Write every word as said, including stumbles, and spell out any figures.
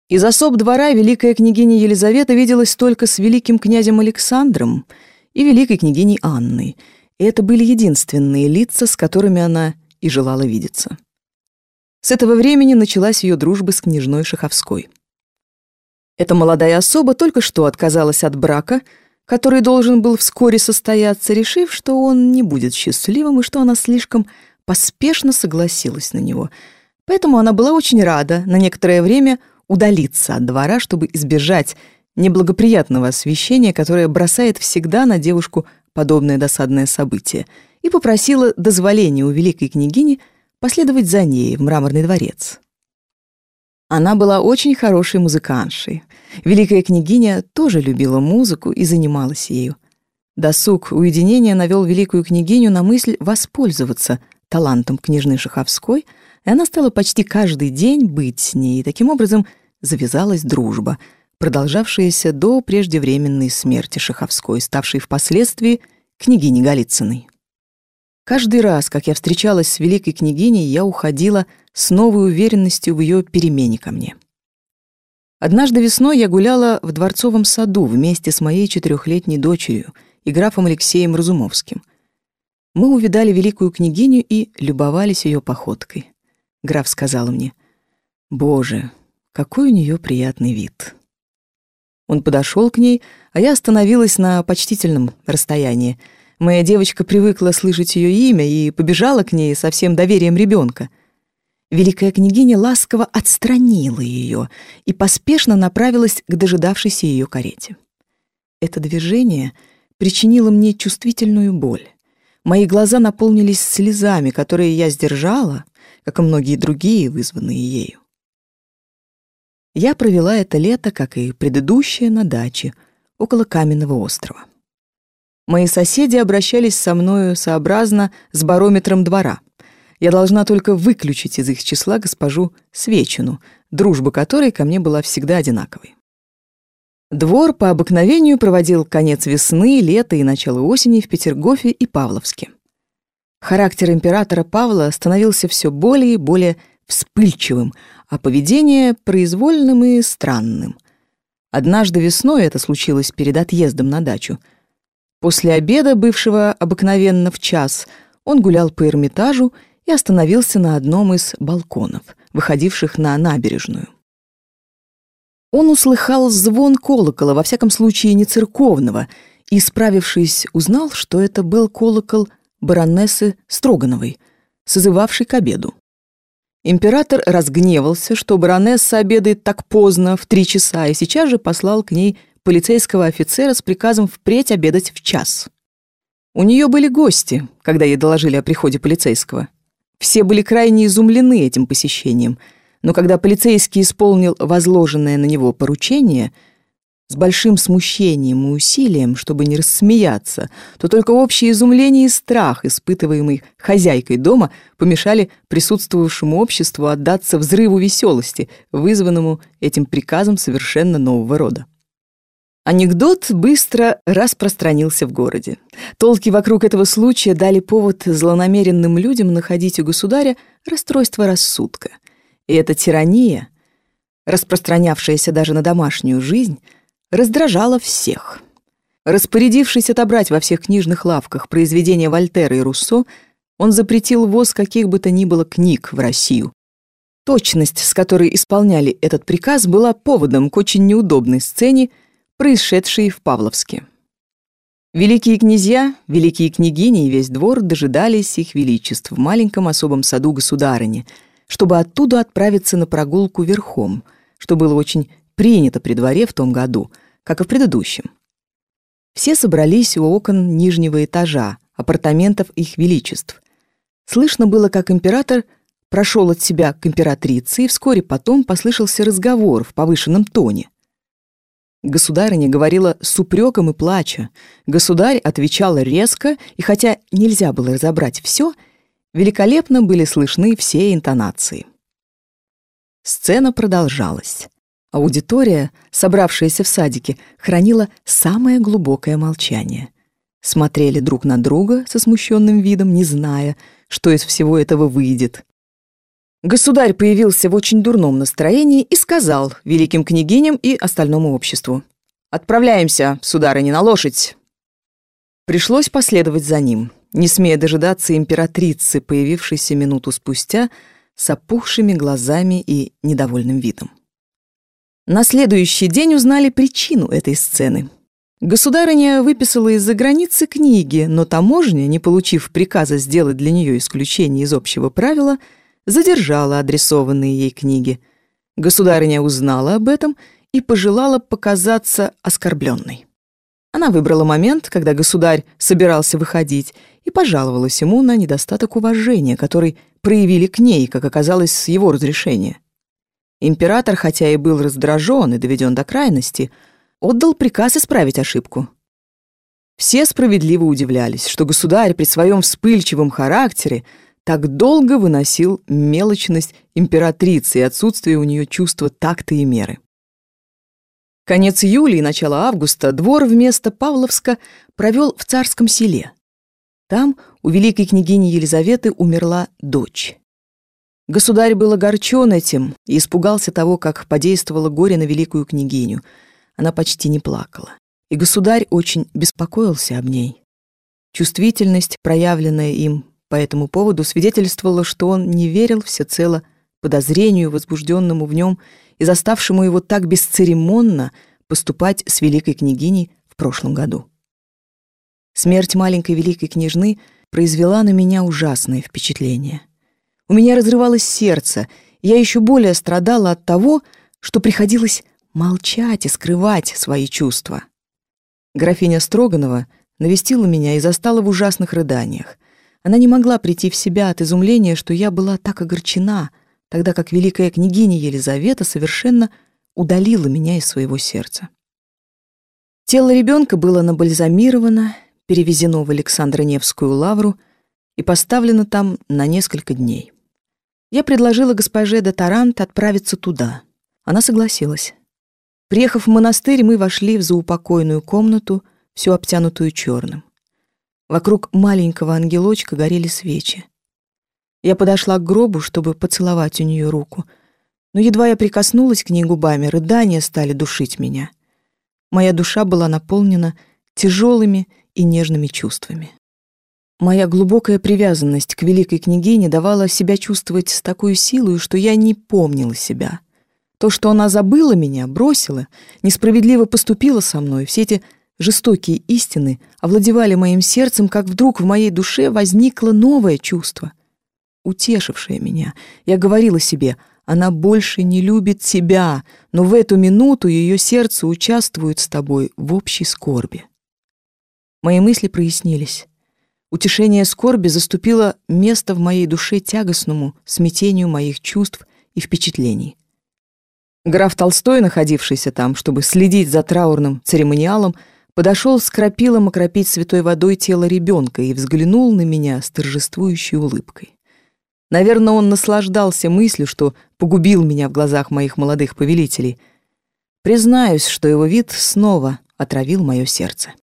Из особ двора великая княгиня Елизавета виделась только с великим князем Александром и великой княгиней Анной, и это были единственные лица, с которыми она и желала видеться. С этого времени началась ее дружба с княжной Шаховской. Эта молодая особа только что отказалась от брака, который должен был вскоре состояться, решив, что он не будет счастливым и что она слишком поспешно согласилась на него. Поэтому она была очень рада на некоторое время удалиться от двора, чтобы избежать неблагоприятного освещения, которое бросает всегда на девушку подобное досадное событие, и попросила дозволения у великой княгини последовать за ней в Мраморный дворец. Она была очень хорошей музыкантшей. Великая княгиня тоже любила музыку и занималась ею. Досуг уединения навел великую княгиню на мысль воспользоваться талантом княжны Шаховской, и она стала почти каждый день быть с ней, и таким образом завязалась дружба, продолжавшаяся до преждевременной смерти Шаховской, ставшей впоследствии княгиней Голицыной. Каждый раз, как я встречалась с великой княгиней, я уходила с новой уверенностью в ее перемене ко мне. Однажды весной я гуляла в Дворцовом саду вместе с моей четырехлетней дочерью и графом Алексеем Разумовским. Мы увидали великую княгиню и любовались ее походкой. Граф сказал мне: «Боже, какой у нее приятный вид». Он подошел к ней, а я остановилась на почтительном расстоянии. Моя девочка привыкла слышать ее имя и побежала к ней со всем доверием ребенка. Великая княгиня ласково отстранила ее и поспешно направилась к дожидавшейся ее карете. Это движение причинило мне чувствительную боль. Мои глаза наполнились слезами, которые я сдержала, как и многие другие, вызванные ею. Я провела это лето, как и предыдущее, на даче, около Каменного острова. Мои соседи обращались со мною сообразно с барометром двора. Я должна только выключить из их числа госпожу Свечину, дружба которой ко мне была всегда одинаковой. Двор по обыкновению проводил конец весны, лета и начало осени в Петергофе и Павловске. Характер императора Павла становился все более и более вспыльчивым, а поведение произвольным и странным. Однажды весной, это случилось перед отъездом на дачу, после обеда, бывшего обыкновенно в час, он гулял по Эрмитажу и остановился на одном из балконов, выходивших на набережную. Он услыхал звон колокола, во всяком случае не церковного, и, справившись, узнал, что это был колокол баронессы Строгановой, созывавшей к обеду. Император разгневался, что баронесса обедает так поздно, в три часа, и сейчас же послал к ней полицейского офицера с приказом впредь обедать в час. У нее были гости, когда ей доложили о приходе полицейского. Все были крайне изумлены этим посещением, но когда полицейский исполнил возложенное на него поручение, с большим смущением и усилием, чтобы не рассмеяться, то только общее изумление и страх, испытываемый хозяйкой дома, помешали присутствовавшему обществу отдаться взрыву веселости, вызванному этим приказом совершенно нового рода. Анекдот быстро распространился в городе. Толки вокруг этого случая дали повод злонамеренным людям находить у государя расстройство рассудка. И эта тирания, распространявшаяся даже на домашнюю жизнь, раздражала всех. Распорядившись отобрать во всех книжных лавках произведения Вольтера и Руссо, он запретил ввоз каких бы то ни было книг в Россию. Точность, с которой исполняли этот приказ, была поводом к очень неудобной сцене, происшедшей в Павловске. Великие князья, великие княгини и весь двор дожидались их величеств в маленьком особом саду государыни, чтобы оттуда отправиться на прогулку верхом, что было очень принято при дворе в том году, как и в предыдущем. Все собрались у окон нижнего этажа, апартаментов их величеств. Слышно было, как император прошел от себя к императрице, и вскоре потом послышался разговор в повышенном тоне. Государыня говорила с упреком и плача. Государь отвечал резко, и хотя нельзя было разобрать все, великолепно были слышны все интонации. Сцена продолжалась. Аудитория, собравшаяся в садике, хранила самое глубокое молчание. Смотрели друг на друга со смущенным видом, не зная, что из всего этого выйдет. Государь появился в очень дурном настроении и сказал великим княгиням и остальному обществу: «Отправляемся, сударыня, на лошадь». Пришлось последовать за ним, не смея дожидаться императрицы, появившейся минуту спустя с опухшими глазами и недовольным видом. На следующий день узнали причину этой сцены. Государыня выписала из-за границы книги, но таможня, не получив приказа сделать для нее исключение из общего правила, задержала адресованные ей книги. Государыня узнала об этом и пожелала показаться оскорбленной. Она выбрала момент, когда государь собирался выходить, и пожаловалась ему на недостаток уважения, который проявили к ней, как оказалось, с его разрешения. Император, хотя и был раздражен и доведен до крайности, отдал приказ исправить ошибку. Все справедливо удивлялись, что государь при своем вспыльчивом характере так долго выносил мелочность императрицы и отсутствие у нее чувства такта и меры. Конец июля и начало августа двор вместо Павловска провел в Царском Селе. Там у великой княгини Елизаветы умерла дочь. Государь был огорчен этим и испугался того, как подействовало горе на великую княгиню. Она почти не плакала, и государь очень беспокоился об ней. Чувствительность, проявленная им по этому поводу, свидетельствовала, что он не верил всецело подозрению, возбужденному в нем и заставшему его так бесцеремонно поступать с великой княгиней в прошлом году. Смерть маленькой великой княжны произвела на меня ужасное впечатление. У меня разрывалось сердце, и я еще более страдала от того, что приходилось молчать и скрывать свои чувства. Графиня Строганова навестила меня и застала в ужасных рыданиях. Она не могла прийти в себя от изумления, что я была так огорчена, тогда как великая княгиня Елизавета совершенно удалила меня из своего сердца. Тело ребенка было набальзамировано, перевезено в Александро-Невскую лавру и поставлено там на несколько дней. Я предложила госпоже де Тарант отправиться туда. Она согласилась. Приехав в монастырь, мы вошли в заупокойную комнату, всю обтянутую черным. Вокруг маленького ангелочка горели свечи. Я подошла к гробу, чтобы поцеловать у нее руку, но едва я прикоснулась к ней губами, рыдания стали душить меня. Моя душа была наполнена тяжелыми и нежными чувствами. Моя глубокая привязанность к великой княгине давала себя чувствовать с такой силой, что я не помнила себя. То, что она забыла меня, бросила, несправедливо поступила со мной, все эти жестокие истины овладевали моим сердцем, как вдруг в моей душе возникло новое чувство, утешившее меня. Я говорила себе: она больше не любит тебя, но в эту минуту ее сердце участвует с тобой в общей скорби. Мои мысли прояснились. Утешение скорби заступило место в моей душе тягостному смятению моих чувств и впечатлений. Граф Толстой, находившийся там, чтобы следить за траурным церемониалом, подошел с крапилом окропить святой водой тело ребенка и взглянул на меня с торжествующей улыбкой. Наверное, он наслаждался мыслью, что погубил меня в глазах моих молодых повелителей. Признаюсь, что его вид снова отравил мое сердце.